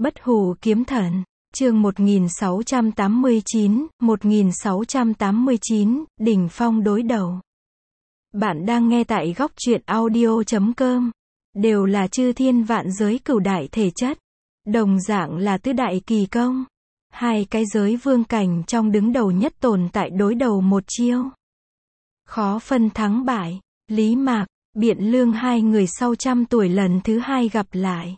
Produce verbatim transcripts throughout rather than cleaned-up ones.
Bất hủ kiếm thần, chương một nghìn sáu trăm tám mươi chín, một nghìn sáu trăm tám mươi chín, đỉnh phong đối đầu. Bạn đang nghe tại góc truyện audio chấm com, đều là chư thiên vạn giới cửu đại thể chất, đồng dạng là tứ đại kỳ công. Hai cái giới vương cảnh trong đứng đầu nhất tồn tại đối đầu một chiêu. Khó phân thắng bại, Lý Mạc, Biện Lương hai người sau trăm tuổi lần thứ hai gặp lại.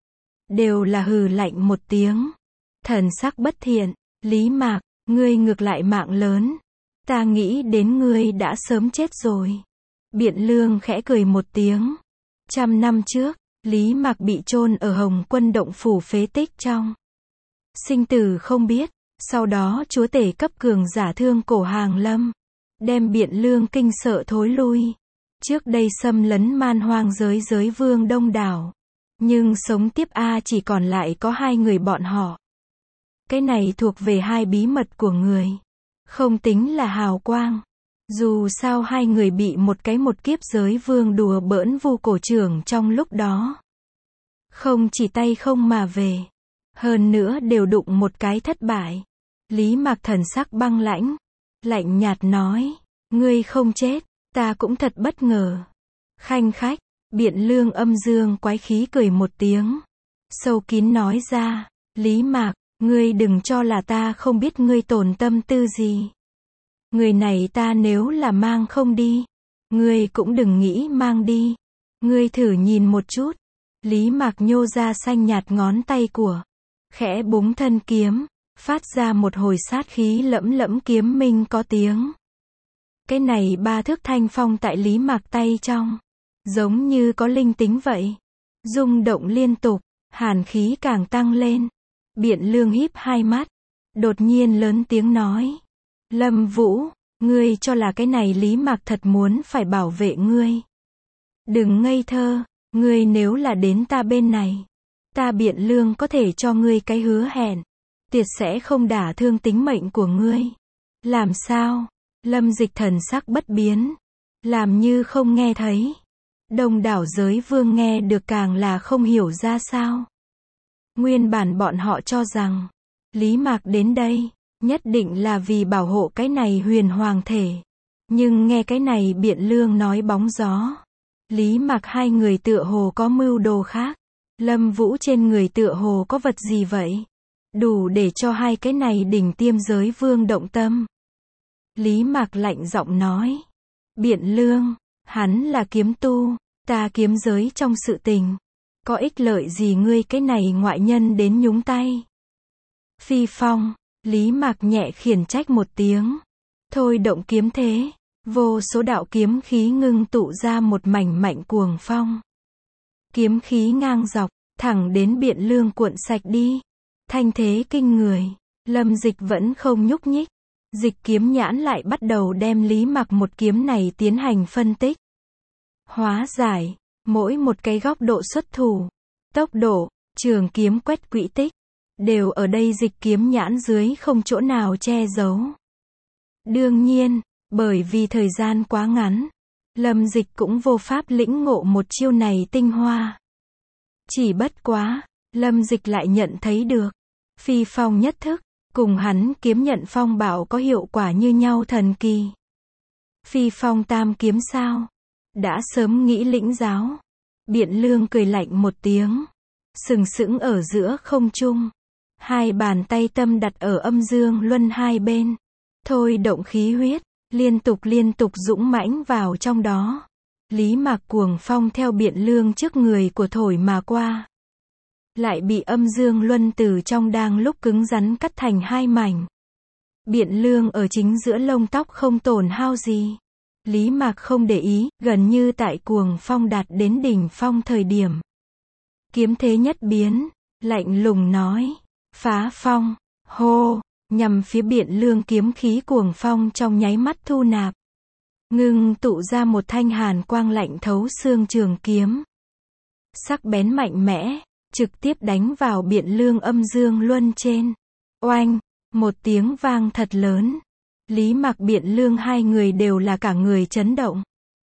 Đều là hừ lạnh một tiếng. Thần sắc bất thiện, Lý Mạc, ngươi ngược lại mạng lớn. Ta nghĩ đến ngươi đã sớm chết rồi. Biện Lương khẽ cười một tiếng. Trăm năm trước, Lý Mạc bị chôn ở Hồng Quân động phủ phế tích trong. Sinh tử không biết, sau đó chúa tể cấp cường giả Thương Cổ hàng lâm. Đem Biện Lương kinh sợ thối lui. Trước đây xâm lấn man hoang giới giới vương đông đảo. Nhưng sống tiếp a chỉ còn lại có hai người bọn họ. Cái này thuộc về hai bí mật của người. Không tính là hào quang. Dù sao hai người bị một cái một kiếp giới vương đùa bỡn vu cổ trưởng trong lúc đó. Không chỉ tay không mà về. Hơn nữa đều đụng một cái thất bại. Lý Mạc thần sắc băng lãnh. Lạnh nhạt nói. Ngươi không chết, ta cũng thật bất ngờ. Khanh khách. Biện Lương âm dương quái khí cười một tiếng. Sâu kín nói ra. Lý Mạc, ngươi đừng cho là ta không biết ngươi tổn tâm tư gì. Người này ta nếu là mang không đi. Ngươi cũng đừng nghĩ mang đi. Ngươi thử nhìn một chút. Lý Mạc nhô ra xanh nhạt ngón tay của. Khẽ búng thân kiếm. Phát ra một hồi sát khí lẫm lẫm kiếm minh có tiếng. Cái này ba thước thanh phong tại Lý Mạc tay trong. Giống như có linh tính vậy. Rung động liên tục. Hàn khí càng tăng lên. Biện Lương híp hai mắt. Đột nhiên lớn tiếng nói. Lâm Vũ, ngươi cho là cái này Lý Mạc thật muốn phải bảo vệ ngươi. Đừng ngây thơ. Ngươi nếu là đến ta bên này. Ta Biện Lương có thể cho ngươi cái hứa hẹn. Tuyệt sẽ không đả thương tính mệnh của ngươi. Làm sao? Lâm Dịch thần sắc bất biến. Làm như không nghe thấy. Đông đảo giới vương nghe được càng là không hiểu ra sao. Nguyên bản bọn họ cho rằng. Lý Mạc đến đây. Nhất định là vì bảo hộ cái này huyền hoàng thể. Nhưng nghe cái này Biện Lương nói bóng gió. Lý Mạc hai người tựa hồ có mưu đồ khác. Lâm Vũ trên người tựa hồ có vật gì vậy? Đủ để cho hai cái này đỉnh tiêm giới vương động tâm. Lý Mạc lạnh giọng nói. Biện Lương, hắn là kiếm tu, ta kiếm giới trong sự tình. Có ích lợi gì ngươi cái này ngoại nhân đến nhúng tay? Phi phong, Lý Mạc nhẹ khiển trách một tiếng. Thôi động kiếm thế, vô số đạo kiếm khí ngưng tụ ra một mảnh mạnh cuồng phong. Kiếm khí ngang dọc, thẳng đến Biện Lương cuộn sạch đi. Thanh thế kinh người, Lâm Dịch vẫn không nhúc nhích. Dịch kiếm nhãn lại bắt đầu đem Lý Mạc một kiếm này tiến hành phân tích. Hóa giải, mỗi một cái góc độ xuất thủ, tốc độ, trường kiếm quét quỹ tích, đều ở đây dịch kiếm nhãn dưới không chỗ nào che giấu. Đương nhiên, bởi vì thời gian quá ngắn, Lâm Dịch cũng vô pháp lĩnh ngộ một chiêu này tinh hoa. Chỉ bất quá, Lâm Dịch lại nhận thấy được, phi phong nhất thức, cùng hắn kiếm nhận phong bảo có hiệu quả như nhau thần kỳ. Phi phong tam kiếm sao? Đã sớm nghĩ lĩnh giáo. Biện Lương cười lạnh một tiếng. Sừng sững ở giữa không trung. Hai bàn tay tâm đặt ở âm dương luân hai bên. Thôi động khí huyết, liên tục liên tục dũng mãnh vào trong đó. Lý Mạc cuồng phong theo Biện Lương trước người của thổi mà qua. Lại bị âm dương luân từ trong đang lúc cứng rắn cắt thành hai mảnh. Biện Lương ở chính giữa lông tóc không tổn hao gì. Lý Mạc không để ý, gần như tại cuồng phong đạt đến đỉnh phong thời điểm. Kiếm thế nhất biến, lạnh lùng nói. Phá phong, hô, nhằm phía Biện Lương kiếm khí cuồng phong trong nháy mắt thu nạp. Ngưng tụ ra một thanh hàn quang lạnh thấu xương trường kiếm. Sắc bén mạnh mẽ. Trực tiếp đánh vào Biện Lương âm dương luân trên. Oanh, một tiếng vang thật lớn. Lý Mạc Biện Lương hai người đều là cả người chấn động.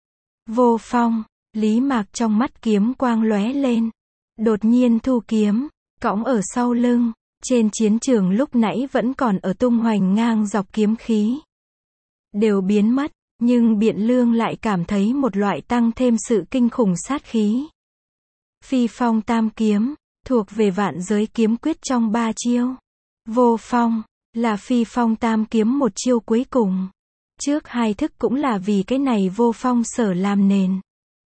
Vô phong, Lý Mạc trong mắt kiếm quang lóe lên. Đột nhiên thu kiếm, cõng ở sau lưng, trên chiến trường lúc nãy vẫn còn ở tung hoành ngang dọc kiếm khí. Đều biến mất, nhưng Biện Lương lại cảm thấy một loại tăng thêm sự kinh khủng sát khí. Phi phong tam kiếm, thuộc về vạn giới kiếm quyết trong ba chiêu. Vô phong, là phi phong tam kiếm một chiêu cuối cùng. Trước hai thức cũng là vì cái này vô phong sở làm nền.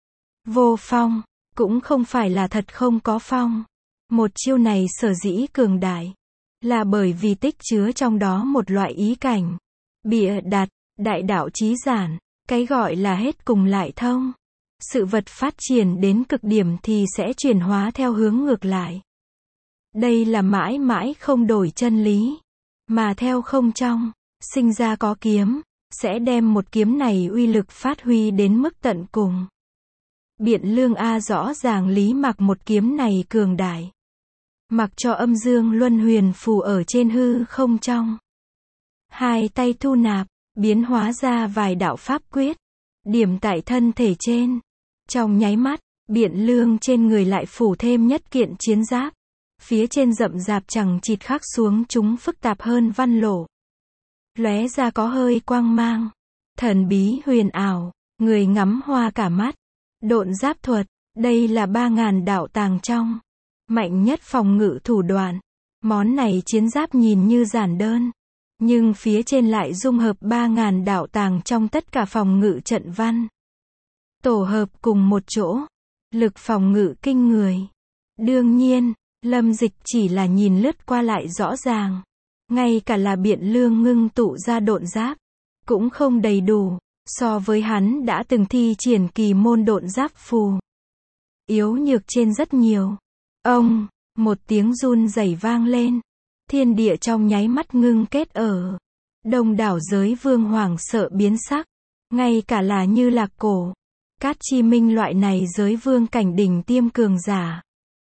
Vô phong, cũng không phải là thật không có phong. Một chiêu này sở dĩ cường đại, là bởi vì tích chứa trong đó một loại ý cảnh. Bịa đặt, đại đạo chí giản, cái gọi là hết cùng lại thông. Sự vật phát triển đến cực điểm thì sẽ chuyển hóa theo hướng ngược lại. Đây là mãi mãi không đổi chân lý. Mà theo không trong, sinh ra có kiếm, sẽ đem một kiếm này uy lực phát huy đến mức tận cùng. Biện Lương A rõ ràng Lý Mạc một kiếm này cường đại. Mặc cho âm dương luân huyền phù ở trên hư không trong. Hai tay thu nạp, biến hóa ra vài đạo pháp quyết. Điểm tại thân thể trên. Trong nháy mắt, Biện Lương trên người lại phủ thêm nhất kiện chiến giáp. Phía trên rậm rạp chẳng chịt khắc xuống chúng phức tạp hơn văn lộ. Lóe ra có hơi quang mang. Thần bí huyền ảo, người ngắm hoa cả mắt. Độn giáp thuật, đây là ba ngàn đạo tàng trong. Mạnh nhất phòng ngự thủ đoạn. Món này chiến giáp nhìn như giản đơn. Nhưng phía trên lại dung hợp ba ngàn đạo tàng trong tất cả phòng ngự trận văn. Tổ hợp cùng một chỗ. Lực phòng ngự kinh người. Đương nhiên, Lâm Dịch chỉ là nhìn lướt qua lại rõ ràng. Ngay cả là Biện Lương ngưng tụ ra độn giáp. Cũng không đầy đủ. So với hắn đã từng thi triển kỳ môn độn giáp phù. Yếu nhược trên rất nhiều. Ông, một tiếng run rẩy vang lên. Thiên địa trong nháy mắt ngưng kết ở. Đông đảo giới vương hoàng sợ biến sắc. Ngay cả là Như Lạc Cổ, Cát Chi Minh loại này giới vương cảnh đỉnh tiêm cường giả.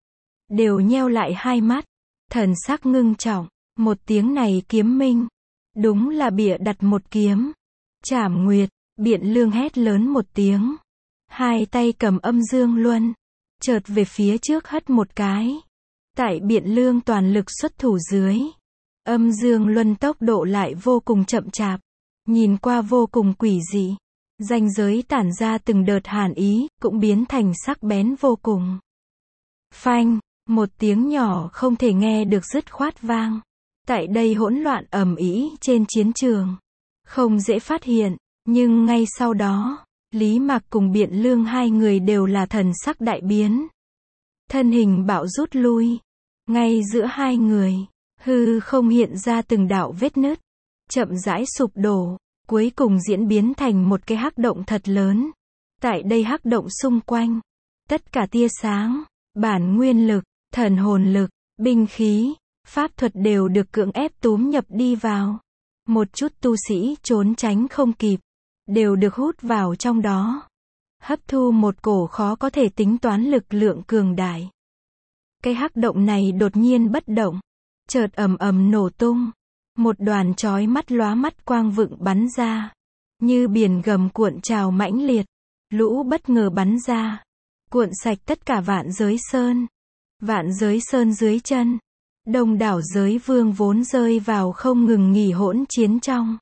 Đều nheo lại hai mắt. Thần sắc ngưng trọng. Một tiếng này kiếm minh. Đúng là bịa đặt một kiếm. Trảm nguyệt. Biện Lương hét lớn một tiếng. Hai tay cầm âm dương luân. Chợt về phía trước hất một cái. Tại Biện Lương toàn lực xuất thủ dưới. Âm dương luân tốc độ lại vô cùng chậm chạp. Nhìn qua vô cùng quỷ dị. Ranh giới tản ra từng đợt hàn ý, cũng biến thành sắc bén vô cùng. Phanh, một tiếng nhỏ không thể nghe được dứt khoát vang. Tại đây hỗn loạn ầm ĩ trên chiến trường. Không dễ phát hiện. Nhưng ngay sau đó, Lý Mạc cùng Biện Lương hai người đều là thần sắc đại biến. Thân hình bạo rút lui. Ngay giữa hai người, hư không hiện ra từng đạo vết nứt. Chậm rãi sụp đổ, cuối cùng diễn biến thành một cái hắc động thật lớn. Tại đây hắc động xung quanh, tất cả tia sáng, bản nguyên lực, thần hồn lực, binh khí, pháp thuật đều được cưỡng ép túm nhập đi vào. Một chút tu sĩ trốn tránh không kịp. Đều được hút vào trong đó. Hấp thu một cổ khó có thể tính toán lực lượng cường đại. Cái hắc động này đột nhiên bất động. Chợt ầm ầm nổ tung. Một đoàn chói mắt lóa mắt quang vựng bắn ra. Như biển gầm cuộn trào mãnh liệt. Lũ bất ngờ bắn ra. Cuộn sạch tất cả vạn giới sơn. Vạn giới sơn dưới chân. Đông đảo giới vương vốn rơi vào không ngừng nghỉ hỗn chiến trong.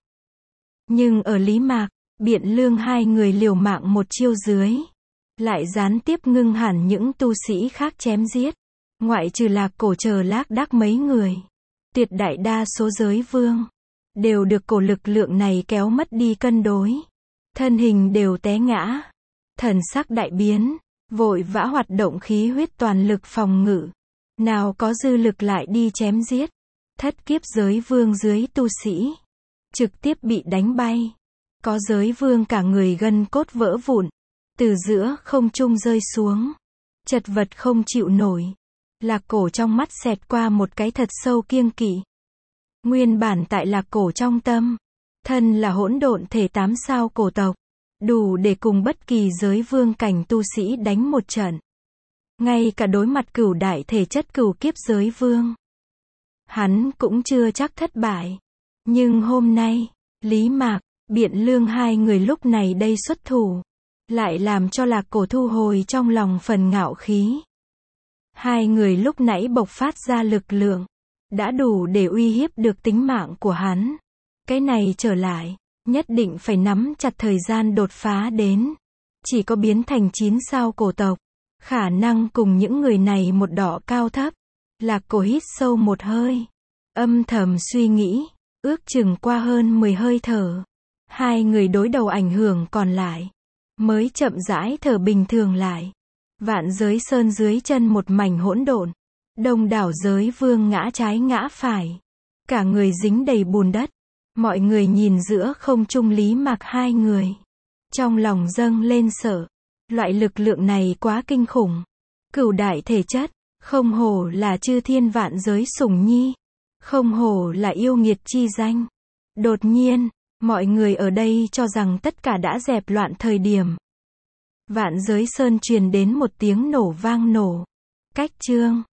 Nhưng ở Lý Mạc, Biện Lương hai người liều mạng một chiêu dưới. Lại gián tiếp ngưng hẳn những tu sĩ khác chém giết. Ngoại trừ Lạc Cổ chờ lác đác mấy người. Tuyệt đại đa số giới vương. Đều được cổ lực lượng này kéo mất đi cân đối. Thân hình đều té ngã. Thần sắc đại biến. Vội vã hoạt động khí huyết toàn lực phòng ngự. Nào có dư lực lại đi chém giết. Thất kiếp giới vương dưới tu sĩ. Trực tiếp bị đánh bay. Có giới vương cả người gân cốt vỡ vụn. Từ giữa không trung rơi xuống. Chật vật không chịu nổi. Lạc Cổ trong mắt xẹt qua một cái thật sâu kiêng kỵ. Nguyên bản tại Lạc Cổ trong tâm. Thân là hỗn độn thể tám sao cổ tộc. Đủ để cùng bất kỳ giới vương cảnh tu sĩ đánh một trận. Ngay cả đối mặt cửu đại thể chất cửu kiếp giới vương. Hắn cũng chưa chắc thất bại. Nhưng hôm nay, Lý Mạc, Biện Lương hai người lúc này đây xuất thủ. Lại làm cho Lạc Cổ thu hồi trong lòng phần ngạo khí. Hai người lúc nãy bộc phát ra lực lượng, đã đủ để uy hiếp được tính mạng của hắn. Cái này trở lại, nhất định phải nắm chặt thời gian đột phá đến. Chỉ có biến thành chín sao cổ tộc, khả năng cùng những người này một đỏ cao thấp. Lạc Cổ hít sâu một hơi, âm thầm suy nghĩ, ước chừng qua hơn mười hơi thở. Hai người đối đầu ảnh hưởng còn lại, mới chậm rãi thở bình thường lại. Vạn giới sơn dưới chân một mảnh hỗn độn. Đông đảo giới vương ngã trái ngã phải. Cả người dính đầy bùn đất. Mọi người nhìn giữa không trung Lý Mạc hai người. Trong lòng dâng lên sợ. Loại lực lượng này quá kinh khủng. Cửu đại thể chất. Không hổ là chư thiên vạn giới sủng nhi. Không hổ là yêu nghiệt chi danh. Đột nhiên, mọi người ở đây cho rằng tất cả đã dẹp loạn thời điểm. Vạn giới sơn truyền đến một tiếng nổ vang nổ. Cách chương